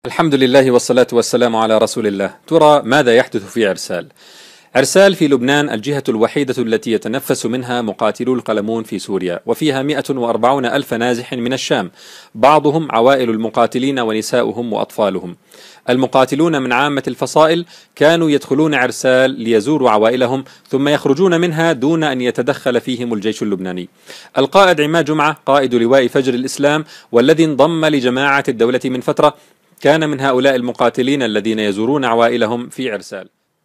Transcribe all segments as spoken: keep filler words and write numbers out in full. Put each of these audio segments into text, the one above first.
الحمد لله والصلاة والسلام على رسول الله. ترى ماذا يحدث في عرسال؟ عرسال في لبنان الجهة الوحيدة التي يتنفس منها مقاتلو القلمون في سوريا، وفيها مئة وأربعون ألف نازح من الشام، بعضهم عوائل المقاتلين ونساؤهم وأطفالهم. المقاتلون من عامة الفصائل كانوا يدخلون عرسال ليزوروا عوائلهم ثم يخرجون منها دون أن يتدخل فيهم الجيش اللبناني. القائد عماد جمعة قائد لواء فجر الإسلام والذي انضم لجماعة الدولة من فترة كان من هؤلاء المقاتلين الذين يزورون عوائلهم في عرسال.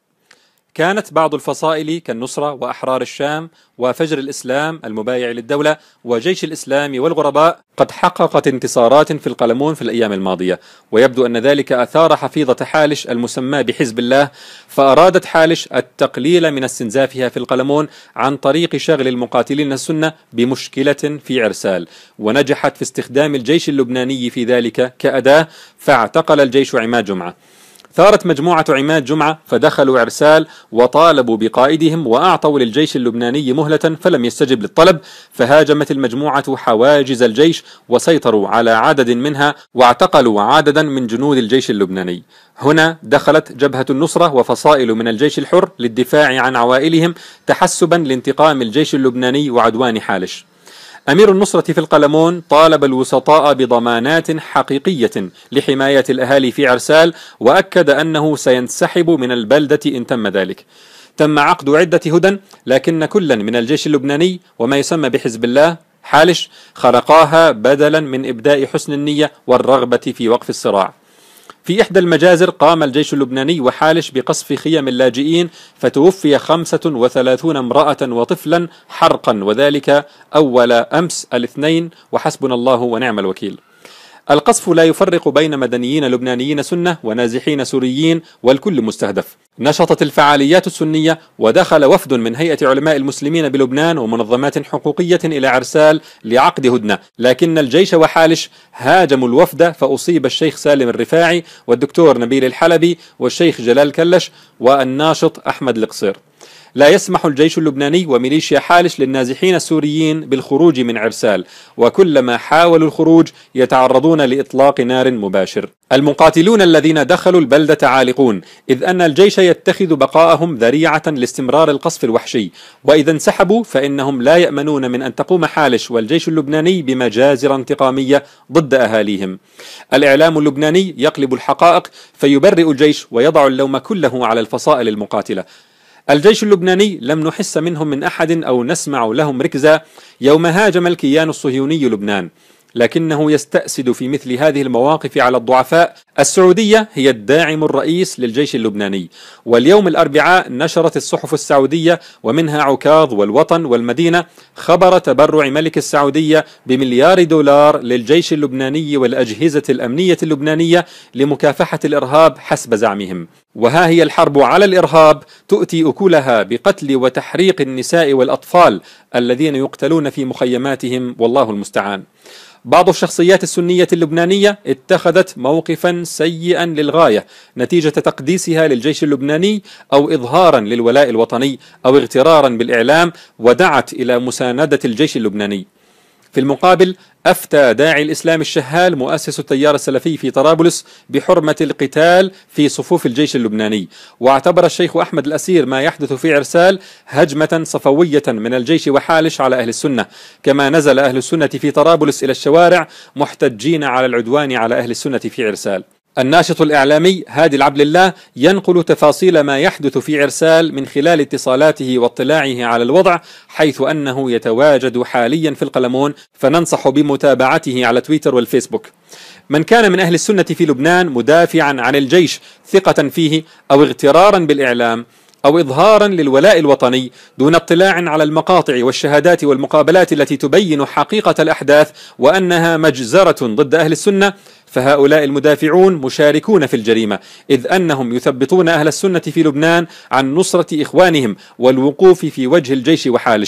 كانت بعض الفصائل كالنصرة وأحرار الشام وفجر الإسلام المبايع للدولة وجيش الإسلام والغرباء قد حققت انتصارات في القلمون في الأيام الماضية، ويبدو أن ذلك أثار حفيظة حالش المسمى بحزب الله، فأرادت حالش التقليل من استنزافها في القلمون عن طريق شغل المقاتلين السنة بمشكلة في عرسال، ونجحت في استخدام الجيش اللبناني في ذلك كأداة، فاعتقل الجيش عماد جمعة. ثارت مجموعة عماد جمعة فدخلوا عرسال وطالبوا بقائدهم وأعطوا للجيش اللبناني مهلة فلم يستجب للطلب، فهاجمت المجموعة حواجز الجيش وسيطروا على عدد منها واعتقلوا عددا من جنود الجيش اللبناني. هنا دخلت جبهة النصرة وفصائل من الجيش الحر للدفاع عن عوائلهم تحسبا لانتقام الجيش اللبناني وعدوان حالش. أمير النصرة في القلمون طالب الوسطاء بضمانات حقيقية لحماية الأهالي في عرسال، وأكد أنه سينسحب من البلدة إن تم ذلك. تم عقد عدة هدن، لكن كلا من الجيش اللبناني وما يسمى بحزب الله حالش خرقاها بدلا من إبداء حسن النية والرغبة في وقف الصراع. في إحدى المجازر قام الجيش اللبناني وحالش بقصف خيم اللاجئين فتوفي خمسة وثلاثون امرأة وطفلا حرقا، وذلك أول أمس الاثنين، وحسبنا الله ونعم الوكيل. القصف لا يفرق بين مدنيين لبنانيين سنة ونازحين سوريين، والكل مستهدف. نشطت الفعاليات السنية ودخل وفد من هيئة علماء المسلمين بلبنان ومنظمات حقوقية إلى عرسال لعقد هدنة، لكن الجيش وحالش هاجموا الوفد فأصيب الشيخ سالم الرفاعي والدكتور نبيل الحلبي والشيخ جلال كلش والناشط أحمد القصير. لا يسمح الجيش اللبناني وميليشيا حالش للنازحين السوريين بالخروج من عرسال، وكلما حاولوا الخروج يتعرضون لإطلاق نار مباشر. المقاتلون الذين دخلوا البلدة عالقون، إذ أن الجيش يتخذ بقاءهم ذريعة لاستمرار القصف الوحشي، وإذا انسحبوا فإنهم لا يأمنون من أن تقوم حالش والجيش اللبناني بمجازر انتقامية ضد أهاليهم. الإعلام اللبناني يقلب الحقائق فيبرئ الجيش ويضع اللوم كله على الفصائل المقاتلة. الجيش اللبناني لم نحس منهم من أحد أو نسمع لهم ركزا يوم هاجم الكيان الصهيوني لبنان، لكنه يستأسد في مثل هذه المواقف على الضعفاء. السعودية هي الداعم الرئيس للجيش اللبناني، واليوم الأربعاء نشرت الصحف السعودية ومنها عكاظ والوطن والمدينة خبر تبرع ملك السعودية بمليار دولار للجيش اللبناني والأجهزة الأمنية اللبنانية لمكافحة الإرهاب حسب زعمهم. وها هي الحرب على الإرهاب تؤتي أكلها بقتل وتحريق النساء والأطفال الذين يقتلون في مخيماتهم، والله المستعان. بعض الشخصيات السنية اللبنانية اتخذت موقفا سيئا للغاية نتيجة تقديسها للجيش اللبناني أو إظهارا للولاء الوطني أو اغترارا بالإعلام، ودعت إلى مساندة الجيش اللبناني. في المقابل أفتى داعي الإسلام الشهال مؤسس التيار السلفي في طرابلس بحرمة القتال في صفوف الجيش اللبناني، واعتبر الشيخ أحمد الأسير ما يحدث في عرسال هجمة صفوية من الجيش وحالش على أهل السنة، كما نزل أهل السنة في طرابلس إلى الشوارع محتجين على العدوان على أهل السنة في عرسال. الناشط الإعلامي هادي العبد الله ينقل تفاصيل ما يحدث في عرسال من خلال اتصالاته واطلاعه على الوضع، حيث أنه يتواجد حاليا في القلمون، فننصح بمتابعته على تويتر والفيسبوك. من كان من أهل السنة في لبنان مدافعا عن الجيش ثقة فيه أو اغترارا بالإعلام أو إظهارا للولاء الوطني دون اطلاع على المقاطع والشهادات والمقابلات التي تبين حقيقة الأحداث وأنها مجزرة ضد أهل السنة، فهؤلاء المدافعون مشاركون في الجريمة، إذ أنهم يثبطون أهل السنة في لبنان عن نصرة إخوانهم والوقوف في وجه الجيش وحالش.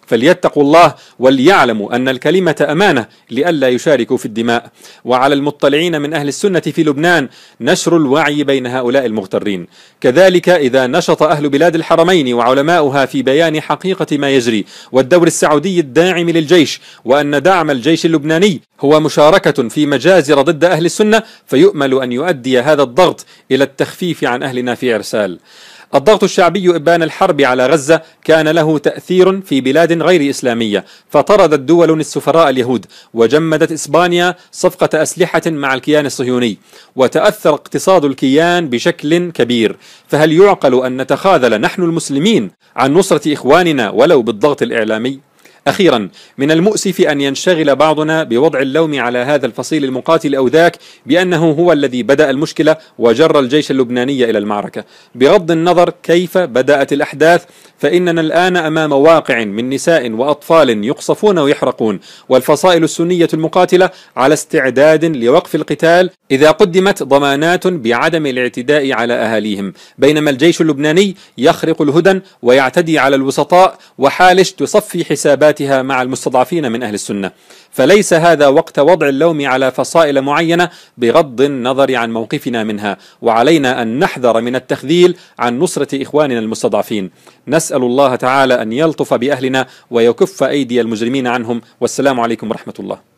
فليتقوا الله وليعلموا أن الكلمة أمانة لئلا يشاركوا في الدماء. وعلى المطلعين من أهل السنة في لبنان نشر الوعي بين هؤلاء المغترين. كذلك إذا نشط أهل بلاد الحرمين وعلماؤها في بيان حقيقة ما يجري والدور السعودي الداعم للجيش، وأن دعم الجيش اللبناني هو مشاركة في مجازر ضد أهل السنة، فيؤمل أن يؤدي هذا الضغط إلى التخفيف عن أهلنا في إرسال. الضغط الشعبي إبان الحرب على غزة كان له تأثير في بلاد غير إسلامية، فطردت دول السفراء اليهود، وجمدت إسبانيا صفقة أسلحة مع الكيان الصهيوني، وتأثر اقتصاد الكيان بشكل كبير. فهل يعقل أن نتخاذل نحن المسلمين عن نصرة إخواننا ولو بالضغط الإعلامي؟ أخيرا، من المؤسف أن ينشغل بعضنا بوضع اللوم على هذا الفصيل المقاتل أو ذاك بأنه هو الذي بدأ المشكلة وجر الجيش اللبناني إلى المعركة. بغض النظر كيف بدأت الأحداث، فإننا الآن أمام واقع من نساء وأطفال يقصفون ويحرقون، والفصائل السنية المقاتلة على استعداد لوقف القتال إذا قدمت ضمانات بعدم الاعتداء على أهاليهم، بينما الجيش اللبناني يخرق الهدن ويعتدي على الوسطاء، وحالش تصفي حساباتها مع المستضعفين من أهل السنة. فليس هذا وقت وضع اللوم على فصائل معينة بغض النظر عن موقفنا منها، وعلينا أن نحذر من التخذيل عن نصرة إخواننا المستضعفين. نسأل الله تعالى أن يلطف بأهلنا ويكف أيدي المجرمين عنهم، والسلام عليكم ورحمة الله.